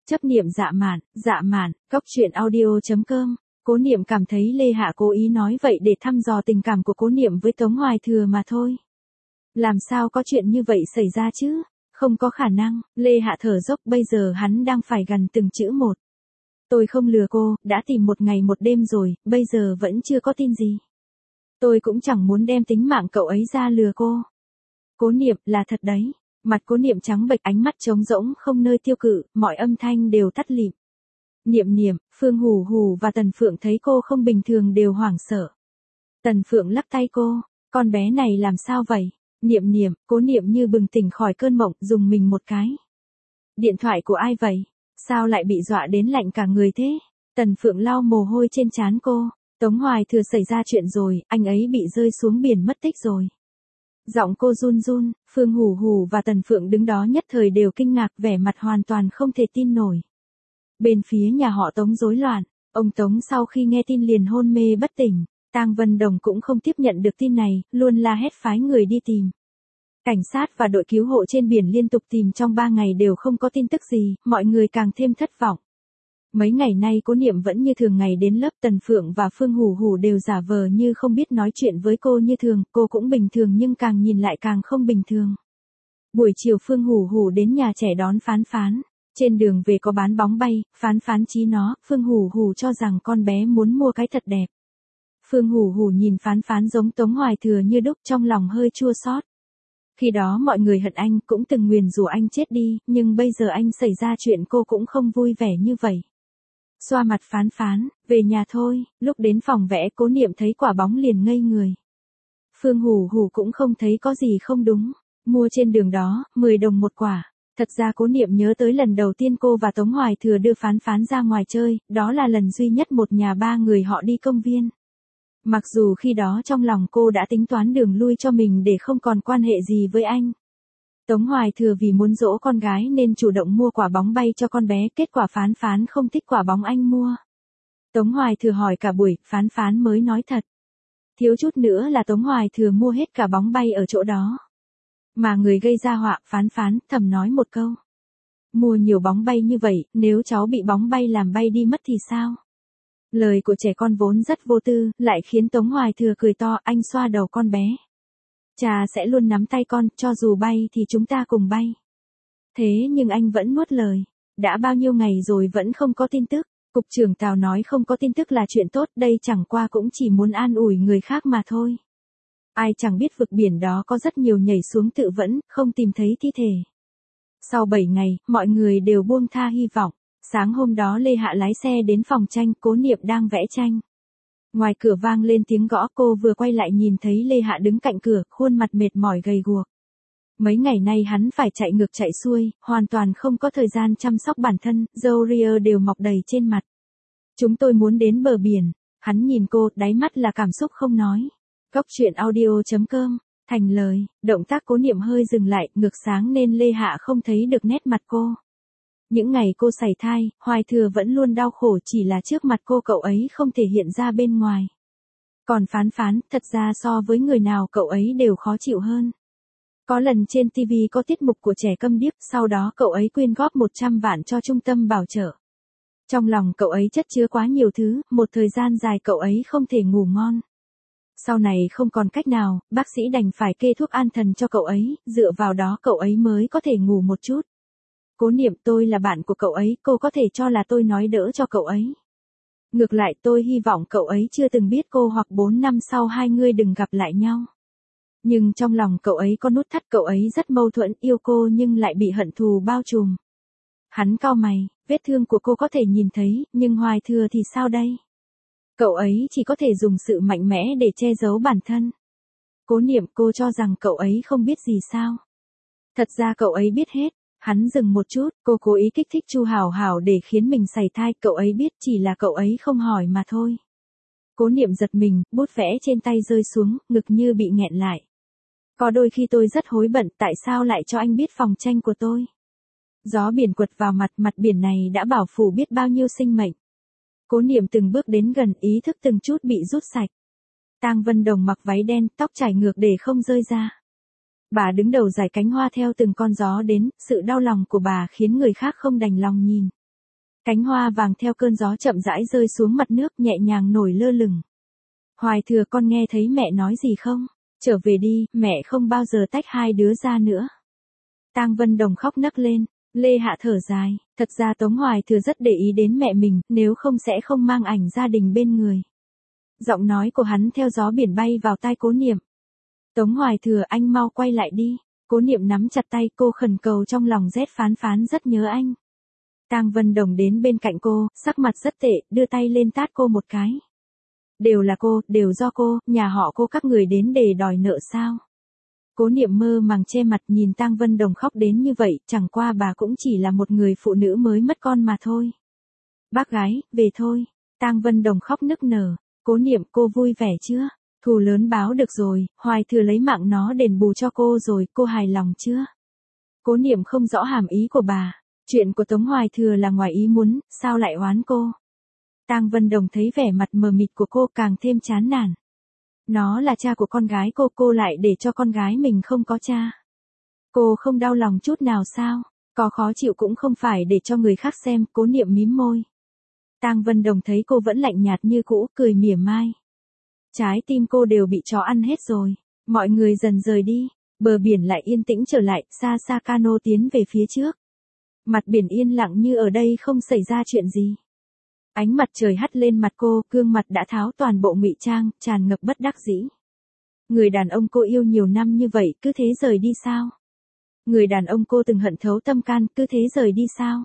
Chấp niệm dạ mạn, Cóc truyện audio.com. Cố Niệm cảm thấy Lê Hạ cố ý nói vậy để thăm dò tình cảm của Cố Niệm với Tống Hoài Thừa mà thôi. Làm sao có chuyện như vậy xảy ra chứ? Không có khả năng. Lê Hạ thở dốc, bây giờ hắn đang phải gằn từng chữ một. Tôi không lừa cô, đã tìm một ngày một đêm rồi, bây giờ vẫn chưa có tin gì. Tôi cũng chẳng muốn đem tính mạng cậu ấy ra lừa cô. Cố Niệm, là thật đấy. Mặt Cố Niệm trắng bệch, ánh mắt trống rỗng không nơi tiêu cự, mọi âm thanh đều tắt lịm. Niệm, Phương Hủ Hủ và Tần Phượng thấy cô không bình thường đều hoảng sợ. Tần Phượng lắc tay cô, con bé này làm sao vậy? Niệm, Cố Niệm như bừng tỉnh khỏi cơn mộng, dùng mình một cái. Điện thoại của ai vậy? Sao lại bị dọa đến lạnh cả người thế? Tần Phượng lau mồ hôi trên trán cô. Tống Hoài Thừa xảy ra chuyện rồi, anh ấy bị rơi xuống biển mất tích rồi. Giọng cô run run, Phương Hủ Hủ và Tần Phượng đứng đó nhất thời đều kinh ngạc, vẻ mặt hoàn toàn không thể tin nổi. Bên phía nhà họ Tống rối loạn, ông Tống sau khi nghe tin liền hôn mê bất tỉnh, Tang Vân Đồng cũng không tiếp nhận được tin này, luôn la hét phái người đi tìm. Cảnh sát và đội cứu hộ trên biển liên tục tìm trong 3 ngày đều không có tin tức gì, mọi người càng thêm thất vọng. Mấy ngày nay Cố Niệm vẫn như thường ngày đến lớp, Tần Phượng và Phương Hủ Hủ đều giả vờ như không biết, nói chuyện với cô như thường, cô cũng bình thường nhưng càng nhìn lại càng không bình thường. Buổi chiều Phương Hủ Hủ đến nhà trẻ đón Phán Phán, trên đường về có bán bóng bay, Phán Phán chí nó, Phương Hủ Hủ cho rằng con bé muốn mua cái thật đẹp. Phương Hủ Hủ nhìn Phán Phán giống Tống Hoài Thừa như đúc, trong lòng hơi chua xót. Khi đó mọi người hận anh, cũng từng nguyền rủa anh chết đi, nhưng bây giờ anh xảy ra chuyện cô cũng không vui vẻ như vậy. Xoa mặt Phán Phán, về nhà thôi, lúc đến phòng vẽ Cố Niệm thấy quả bóng liền ngây người. Phương Hủ Hủ cũng không thấy có gì không đúng, mua trên đường đó, 10 đồng một quả. Thật ra Cố Niệm nhớ tới lần đầu tiên cô và Tống Hoài Thừa đưa Phán Phán ra ngoài chơi, đó là lần duy nhất một nhà 3 người họ đi công viên. Mặc dù khi đó trong lòng cô đã tính toán đường lui cho mình để không còn quan hệ gì với anh. Tống Hoài Thừa vì muốn dỗ con gái nên chủ động mua quả bóng bay cho con bé, kết quả Phán Phán không thích quả bóng anh mua. Tống Hoài Thừa hỏi cả buổi, Phán Phán mới nói thật. Thiếu chút nữa là Tống Hoài Thừa mua hết cả bóng bay ở chỗ đó. Mà người gây ra họa, Phán Phán thầm nói một câu. Mua nhiều bóng bay như vậy, nếu cháu bị bóng bay làm bay đi mất thì sao? Lời của trẻ con vốn rất vô tư, lại khiến Tống Hoài Thừa cười to, anh xoa đầu con bé. Cha sẽ luôn nắm tay con, cho dù bay thì chúng ta cùng bay. Thế nhưng anh vẫn nuốt lời. Đã bao nhiêu ngày rồi vẫn không có tin tức. Cục trưởng Tào nói không có tin tức là chuyện tốt, đây chẳng qua cũng chỉ muốn an ủi người khác mà thôi. Ai chẳng biết vực biển đó có rất nhiều nhảy xuống tự vẫn, không tìm thấy thi thể. Sau 7 ngày, mọi người đều buông tha hy vọng. Sáng hôm đó Lê Hạ lái xe đến phòng tranh, Cố Niệm đang vẽ tranh. Ngoài cửa vang lên tiếng gõ, cô vừa quay lại nhìn thấy Lê Hạ đứng cạnh cửa, khuôn mặt mệt mỏi gầy guộc. Mấy ngày nay hắn phải chạy ngược chạy xuôi, hoàn toàn không có thời gian chăm sóc bản thân, râu ria đều mọc đầy trên mặt. Chúng tôi muốn đến bờ biển. Hắn nhìn cô, đáy mắt là cảm xúc không nói. Cóc truyện audio.com. Thành lời, động tác Cố Niệm hơi dừng lại, ngược sáng nên Lê Hạ không thấy được nét mặt cô. Những ngày cô sảy thai, Hoài Thừa vẫn luôn đau khổ, chỉ là trước mặt cô cậu ấy không thể hiện ra bên ngoài. Còn Phán Phán, thật ra so với người nào cậu ấy đều khó chịu hơn. Có lần trên TV có tiết mục của trẻ câm điếc, sau đó cậu ấy quyên góp 100 vạn cho trung tâm bảo trợ. Trong lòng cậu ấy chất chứa quá nhiều thứ, một thời gian dài cậu ấy không thể ngủ ngon. Sau này không còn cách nào, bác sĩ đành phải kê thuốc an thần cho cậu ấy, dựa vào đó cậu ấy mới có thể ngủ một chút. Cố Niệm, tôi là bạn của cậu ấy, cô có thể cho là tôi nói đỡ cho cậu ấy. Ngược lại tôi hy vọng cậu ấy chưa từng biết cô, hoặc 4 năm sau hai người đừng gặp lại nhau. Nhưng trong lòng cậu ấy có nút thắt, cậu ấy rất mâu thuẫn, yêu cô nhưng lại bị hận thù bao trùm. Hắn cau mày, vết thương của cô có thể nhìn thấy, nhưng Hoài Thừa thì sao đây? Cậu ấy chỉ có thể dùng sự mạnh mẽ để che giấu bản thân. Cố Niệm, cô cho rằng cậu ấy không biết gì sao? Thật ra cậu ấy biết hết. Hắn dừng một chút, cô cố ý kích thích Chu Hảo Hảo để khiến mình sảy thai, cậu ấy biết, chỉ là cậu ấy không hỏi mà thôi. Cố Niệm giật mình, bút vẽ trên tay rơi xuống, ngực như bị nghẹn lại. Có đôi khi tôi rất hối bận, tại sao lại cho anh biết phòng tranh của tôi? Gió biển quật vào mặt, mặt biển này đã bảo phủ biết bao nhiêu sinh mệnh. Cố Niệm từng bước đến gần, ý thức từng chút bị rút sạch. Tang Vân Đồng mặc váy đen, tóc chải ngược để không rơi ra. Bà đứng đầu dải cánh hoa theo từng con gió đến, sự đau lòng của bà khiến người khác không đành lòng nhìn. Cánh hoa vàng theo cơn gió chậm rãi rơi xuống mặt nước nhẹ nhàng nổi lơ lửng. Hoài Thừa con nghe thấy mẹ nói gì không? Trở về đi, mẹ không bao giờ tách hai đứa ra nữa. Tang Vân Đồng khóc nấc lên, Lê Hạ thở dài, thật ra Tống Hoài Thừa rất để ý đến mẹ mình, nếu không sẽ không mang ảnh gia đình bên người. Giọng nói của hắn theo gió biển bay vào tai Cố Niệm. Tống Hoài Thừa, anh mau quay lại đi. Cố Niệm nắm chặt tay cô khẩn cầu trong lòng rét phán phán rất nhớ anh. Tang Vân Đồng đến bên cạnh cô, sắc mặt rất tệ, đưa tay lên tát cô một cái. Đều là cô, đều do cô, nhà họ cô các người đến để đòi nợ sao? Cố Niệm mơ màng che mặt nhìn Tang Vân Đồng khóc đến như vậy, chẳng qua bà cũng chỉ là một người phụ nữ mới mất con mà thôi. Bác gái, về thôi. Tang Vân Đồng khóc nức nở. Cố Niệm, cô vui vẻ chưa? Thù lớn báo được rồi, Hoài Thừa lấy mạng nó đền bù cho cô rồi, cô hài lòng chưa? Cố Niệm không rõ hàm ý của bà. Chuyện của Tống Hoài Thừa là ngoài ý muốn, sao lại oán cô? Tang Vân Đồng thấy vẻ mặt mờ mịt của cô càng thêm chán nản. Nó là cha của con gái cô lại để cho con gái mình không có cha. Cô không đau lòng chút nào sao? Có khó chịu cũng không phải để cho người khác xem, Cố Niệm mím môi. Tang Vân Đồng thấy cô vẫn lạnh nhạt như cũ, cười mỉa mai. Trái tim cô đều bị chó ăn hết rồi. Mọi người dần rời đi, bờ biển lại yên tĩnh trở lại, xa xa cano tiến về phía trước. Mặt biển yên lặng như ở đây không xảy ra chuyện gì. Ánh mặt trời hắt lên mặt cô, gương mặt đã tháo toàn bộ ngụy trang, tràn ngập bất đắc dĩ. Người đàn ông cô yêu nhiều năm như vậy, cứ thế rời đi sao? Người đàn ông cô từng hận thấu tâm can, cứ thế rời đi sao?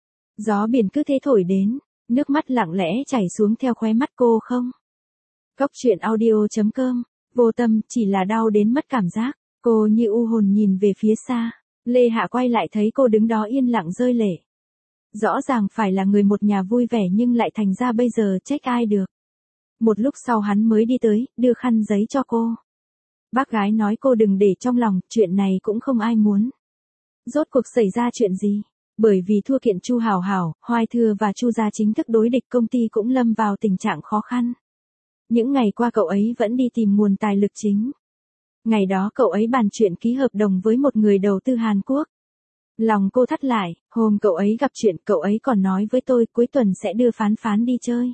Gió biển cứ thế thổi đến, nước mắt lặng lẽ chảy xuống theo khóe mắt cô không? Góc truyện audio.com, vô tâm, chỉ là đau đến mất cảm giác. Cô như u hồn nhìn về phía xa. Lê Hạ quay lại thấy cô đứng đó yên lặng rơi lệ. Rõ ràng phải là người một nhà vui vẻ nhưng lại thành ra bây giờ trách ai được. Một lúc sau hắn mới đi tới, đưa khăn giấy cho cô. Bác gái nói cô đừng để trong lòng, chuyện này cũng không ai muốn. Rốt cuộc xảy ra chuyện gì? Bởi vì thua kiện Chu Hảo Hảo, Hoài Thừa và Chu gia chính thức đối địch, công ty cũng lâm vào tình trạng khó khăn. Những ngày qua cậu ấy vẫn đi tìm nguồn tài lực chính. Ngày đó cậu ấy bàn chuyện ký hợp đồng với một người đầu tư Hàn Quốc. Lòng cô thắt lại, hôm cậu ấy gặp chuyện cậu ấy còn nói với tôi cuối tuần sẽ đưa phán phán đi chơi.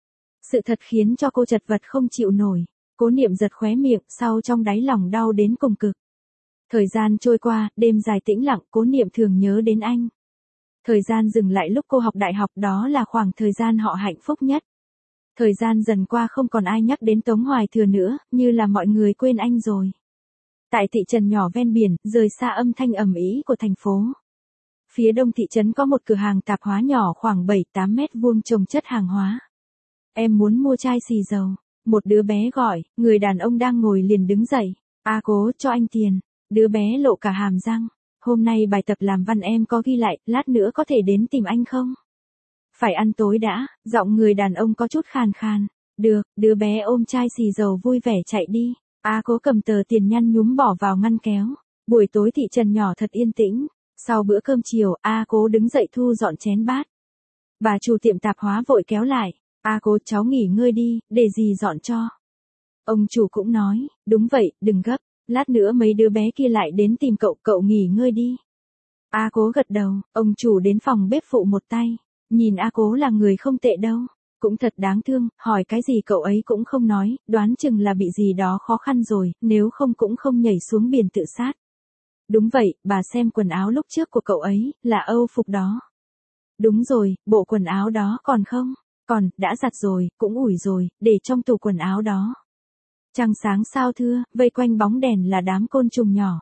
Sự thật khiến cho cô chật vật không chịu nổi. Cố Niệm giật khóe miệng, sau trong đáy lòng đau đến cùng cực. Thời gian trôi qua, đêm dài tĩnh lặng, Cố Niệm thường nhớ đến anh. Thời gian dừng lại lúc cô học đại học, đó là khoảng thời gian họ hạnh phúc nhất. Thời gian dần qua không còn ai nhắc đến Tống Hoài Thừa nữa, như là mọi người quên anh rồi. Tại thị trấn nhỏ ven biển, rời xa âm thanh ầm ĩ của thành phố. Phía đông thị trấn có một cửa hàng tạp hóa nhỏ khoảng 7-8 mét vuông trồng chất hàng hóa. Em muốn mua chai xì dầu. Một đứa bé gọi, người đàn ông đang ngồi liền đứng dậy. Cố, cho anh tiền. Đứa bé lộ cả hàm răng. Hôm nay bài tập làm văn em có ghi lại, lát nữa có thể đến tìm anh không? Phải ăn tối đã, giọng người đàn ông có chút khàn khàn. Được, đứa bé ôm chai xì dầu vui vẻ chạy đi. Cố cầm tờ tiền nhăn nhúm bỏ vào ngăn kéo. Buổi tối thị trấn nhỏ thật yên tĩnh. Sau bữa cơm chiều, Cố đứng dậy thu dọn chén bát. Bà chủ tiệm tạp hóa vội kéo lại. Cố, cháu nghỉ ngơi đi, để dì dọn cho. Ông chủ cũng nói, đúng vậy, đừng gấp, lát nữa mấy đứa bé kia lại đến tìm cậu, cậu nghỉ ngơi đi. Cố gật đầu, ông chủ đến phòng bếp phụ một tay. Nhìn Cố là người không tệ đâu. Cũng thật đáng thương, hỏi cái gì cậu ấy cũng không nói, đoán chừng là bị gì đó khó khăn rồi, nếu không cũng không nhảy xuống biển tự sát. Đúng vậy, bà xem quần áo lúc trước của cậu ấy, là Âu phục đó. Đúng rồi, bộ quần áo đó còn không? Còn, đã giặt rồi, cũng ủi rồi, để trong tủ quần áo đó. Trăng sáng sao thưa, vây quanh bóng đèn là đám côn trùng nhỏ.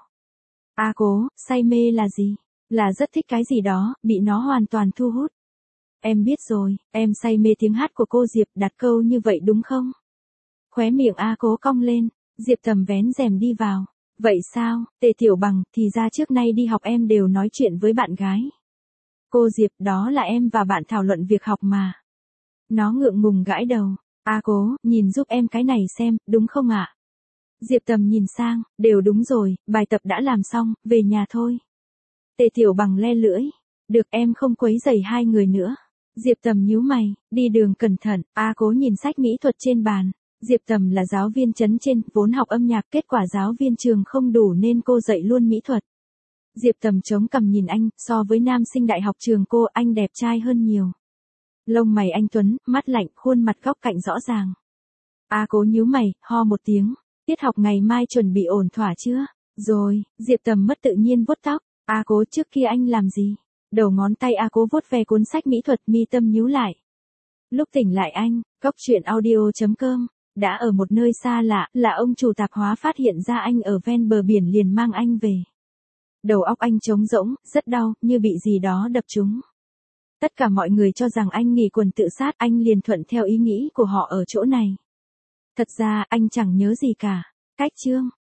Cố, say mê là gì? Là rất thích cái gì đó, bị nó hoàn toàn thu hút. Em biết rồi, em say mê tiếng hát của cô Diệp, đặt câu như vậy đúng không? Khóe miệng Cố cong lên, Diệp Tầm vén rèm đi vào. Vậy sao, Tề Tiểu Bằng, thì ra trước nay đi học em đều nói chuyện với bạn gái. Cô Diệp, đó là em và bạn thảo luận việc học mà. Nó ngượng ngùng gãi đầu. Cố, nhìn giúp em cái này xem, đúng không ạ? Diệp Tầm nhìn sang, đều đúng rồi, bài tập đã làm xong, về nhà thôi. Tề Tiểu Bằng le lưỡi. Được, em không quấy rầy hai người nữa. Diệp Tầm nhíu mày, đi đường cẩn thận. Cố nhìn sách mỹ thuật trên bàn. Diệp Tầm là giáo viên trấn trên, vốn học âm nhạc, kết quả giáo viên trường không đủ nên cô dạy luôn mỹ thuật. Diệp Tầm chống cằm nhìn anh, so với nam sinh đại học trường cô, anh đẹp trai hơn nhiều. Lông mày anh tuấn, mắt lạnh, khuôn mặt góc cạnh rõ ràng. A Cố nhíu mày, ho một tiếng. Tiết học ngày mai chuẩn bị ổn thỏa chưa? Rồi, Diệp Tầm mất tự nhiên vuốt tóc. A Cố trước kia anh làm gì? Đầu ngón tay A Cố vuốt ve cuốn sách mỹ thuật, mi tâm nhíu lại. Lúc tỉnh lại anh, cóc truyện audio.com, đã ở một nơi xa lạ, là ông chủ tạp hóa phát hiện ra anh ở ven bờ biển liền mang anh về. Đầu óc anh trống rỗng, rất đau, như bị gì đó đập trúng. Tất cả mọi người cho rằng anh nghỉ quần tự sát, anh liền thuận theo ý nghĩ của họ ở chỗ này. Thật ra, anh chẳng nhớ gì cả. Cách chương.